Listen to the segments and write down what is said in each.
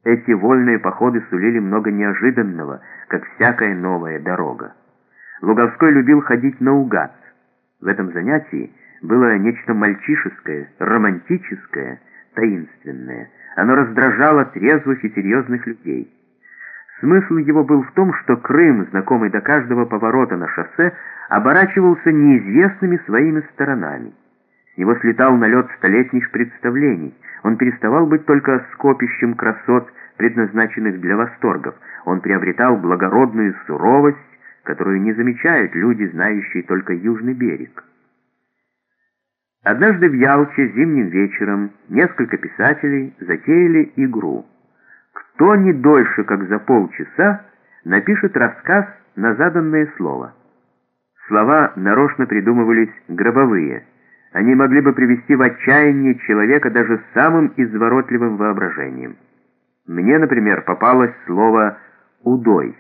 Эти вольные походы сулили много неожиданного, как всякая новая дорога. Луговской любил ходить наугад. В этом занятии было нечто мальчишеское, романтическое, таинственное. Оно раздражало трезвых и серьезных людей. Смысл его был в том, что Крым, знакомый до каждого поворота на шоссе, оборачивался неизвестными своими сторонами. С него слетал налет столетних представлений. Он переставал быть только скопищем красот, предназначенных для восторгов. Он приобретал благородную суровость, которую не замечают люди, знающие только южный берег. Однажды в Ялте зимним вечером несколько писателей затеяли игру. Кто не дольше, как за полчаса, напишет рассказ на заданное слово. Слова нарочно придумывались гробовые. Они могли бы привести в отчаяние человека даже с самым изворотливым воображением. Мне, например, попалось слово «удой».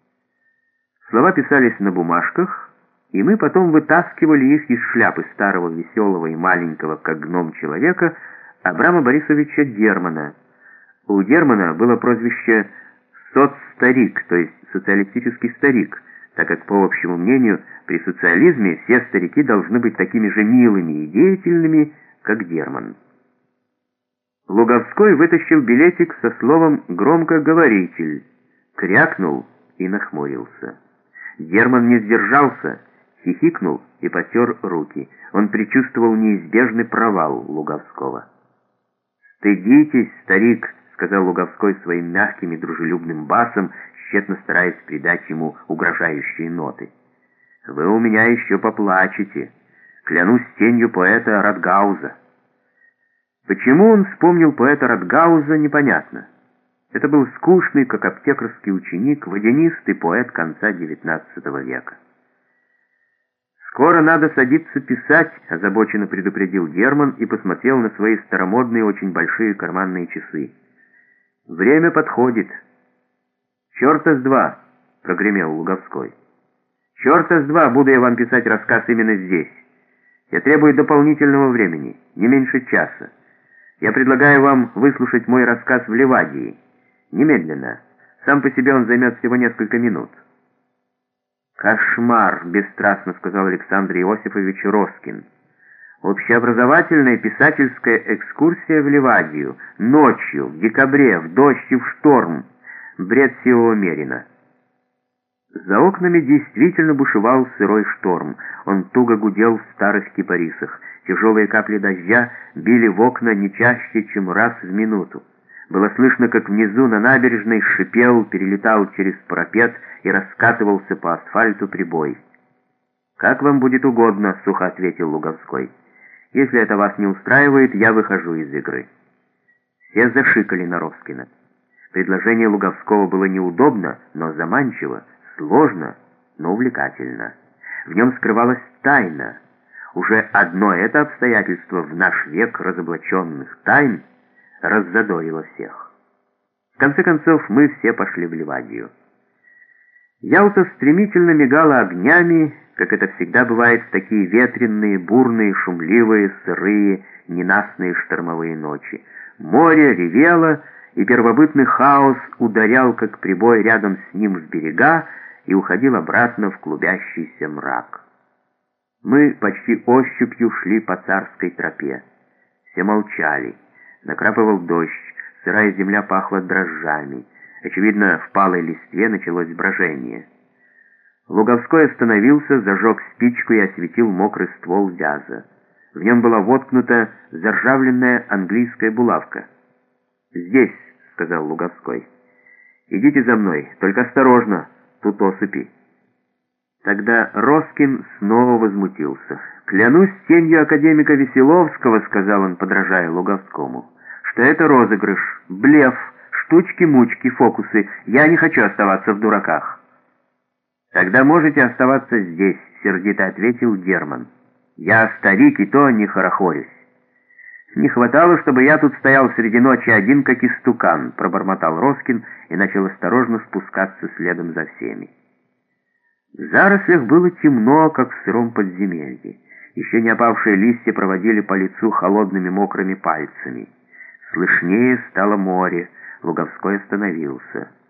Слова писались на бумажках, и мы потом вытаскивали их из шляпы старого веселого и маленького, как гном человека, Абрама Борисовича Германа. У Германа было прозвище «соцстарик», то есть социалистический старик, так как, по общему мнению, при социализме все старики должны быть такими же милыми и деятельными, как Герман. Луговской вытащил билетик со словом «громкоговоритель», крякнул и нахмурился. Герман не сдержался, хихикнул и потер руки. Он предчувствовал неизбежный провал Луговского. «Стыдитесь, старик», — сказал Луговской своим мягким и дружелюбным басом, тщетно стараясь придать ему угрожающие ноты. «Вы у меня еще поплачете. Клянусь тенью поэта Ратгауза». Почему он вспомнил поэта Ратгауза, непонятно. Это был скучный, как аптекарский ученик, водянистый поэт конца XIX века. «Скоро надо садиться писать», — озабоченно предупредил Герман и посмотрел на свои старомодные, очень большие карманные часы. «Время подходит». «Черта с два», — прогремел Луговской. «Черта с два буду я вам писать рассказ именно здесь. Я требую дополнительного времени, не меньше часа. Я предлагаю вам выслушать мой рассказ в Ливадии. Немедленно. Сам по себе он займет всего несколько минут». «Кошмар», — бесстрастно сказал Александр Иосифович Роскин. «Общеобразовательная писательская экскурсия в Ливадию. Ночью, в декабре, в дождь и в шторм. Бред сивого мерина». За окнами действительно бушевал сырой шторм. Он туго гудел в старых кипарисах. Тяжелые капли дождя били в окна не чаще, чем раз в минуту. Было слышно, как внизу на набережной шипел, перелетал через парапет и раскатывался по асфальту прибой. «Как вам будет угодно», — сухо ответил Луговской. «Если это вас не устраивает, я выхожу из игры». Все зашикали на Роскина. Предложение Луговского было неудобно, но заманчиво, сложно, но увлекательно. В нем скрывалась тайна. Уже одно это обстоятельство в наш век разоблаченных тайн раззадорило всех. В конце концов, мы все пошли в Ливадию. Ялта стремительно мигала огнями, как это всегда бывает в такие ветренные, бурные, шумливые, сырые, ненастные штормовые ночи. Море ревело, и первобытный хаос ударял, как прибой, рядом с ним в берега и уходил обратно в клубящийся мрак. Мы почти ощупью шли по царской тропе. Все молчали. Накрапывал дождь, сырая земля пахла дрожжами. Очевидно, в палой листве началось брожение. Луговской остановился, зажег спичку и осветил мокрый ствол вяза. В нем была воткнута заржавленная английская булавка. «Здесь», — сказал Луговской. «Идите за мной, только осторожно, тут осыпи». Тогда Роскин снова возмутился. «Клянусь тенью академика Веселовского», — сказал он, подражая Луговскому, «что это розыгрыш, блеф, штучки-мучки, фокусы. Я не хочу оставаться в дураках». «Тогда можете оставаться здесь», — сердито ответил Герман. «Я старик, и то не хорохорюсь». «Не хватало, чтобы я тут стоял среди ночи один, как истукан», — пробормотал Роскин и начал осторожно спускаться следом за всеми. В зарослях было темно, как в сыром подземелье. Еще не опавшие листья проводили по лицу холодными мокрыми пальцами. Слышнее стало море. Луговской остановился.